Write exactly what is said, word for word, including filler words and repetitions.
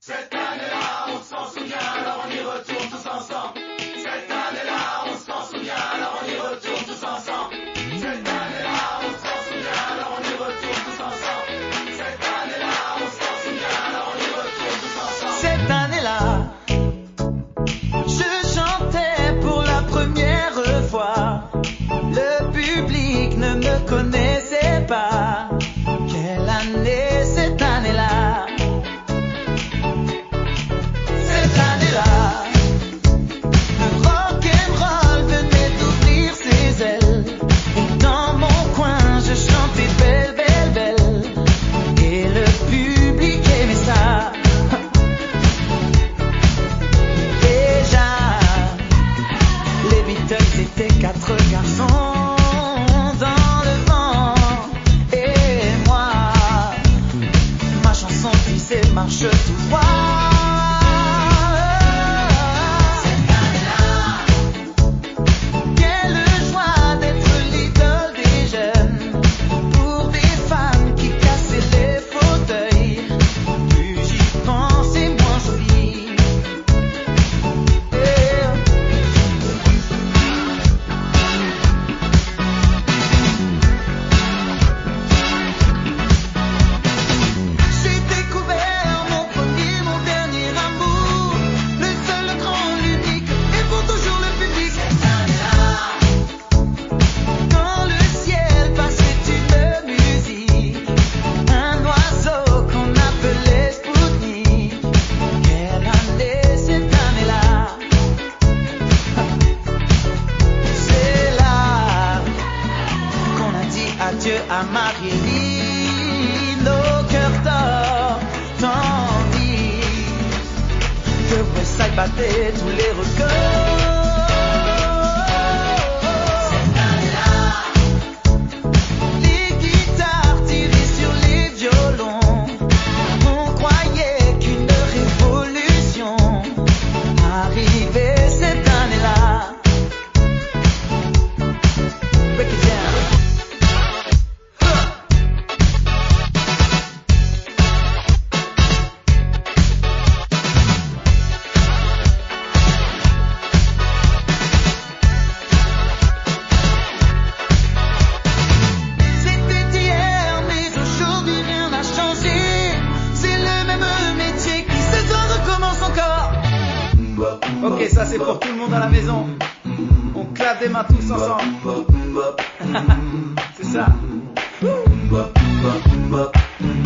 Cette année-là, on s'en souvient, alors on y retourne tous ensemble. Cette année-là, on s'en souvient, alors on y retourne tous ensemble. Cette année-là, on s'en souvient, alors on y retourne tous ensemble. Cette année-là, on s'en souvient, alors on y retourne tous ensemble. Cette année-là, je chantais pour la première fois. Le public ne me connaissait pas. Quelle année, cette année-là. Cette année-là, le rock'n'roll venait d'ouvrir ses ailes. Et dans mon coin, je chantais belle, belle, belle. Et le public aimait ça. Déjà, les Beatles étaient quatre garçons dans le vent. Et moi, ma chanson disait marche tout droit. Cette année-là, quelle joie d'être l'idole des jeunes. Pour des femmes qui cassaient les fauteuils. Plus j'y pense et moins j'oublie. J'ai découvert mon premier, mon dernier amour. Le seul, le grand, l'unique, et pour toujours le public. Cette année-là, dans le ciel passait une musique. Un oiseau qu'on appelait Spoutnik. Quelle année, cette année-là. C'est là qu'on a dit adieu à Marie-Line. Nos cœurs d'or, tandis que Westside battait tous les records. Cette année-là, les guitares tirées sur les violons. On croyait qu'une révolution arrivait cette année-là. Break it down. C'était hier, mais aujourd'hui rien n'a changé. C'est le même métier qui ce soir recommence encore. Ok, ça c'est pour tout le monde à la maison. On claque des mains tous ensemble. C'est ça.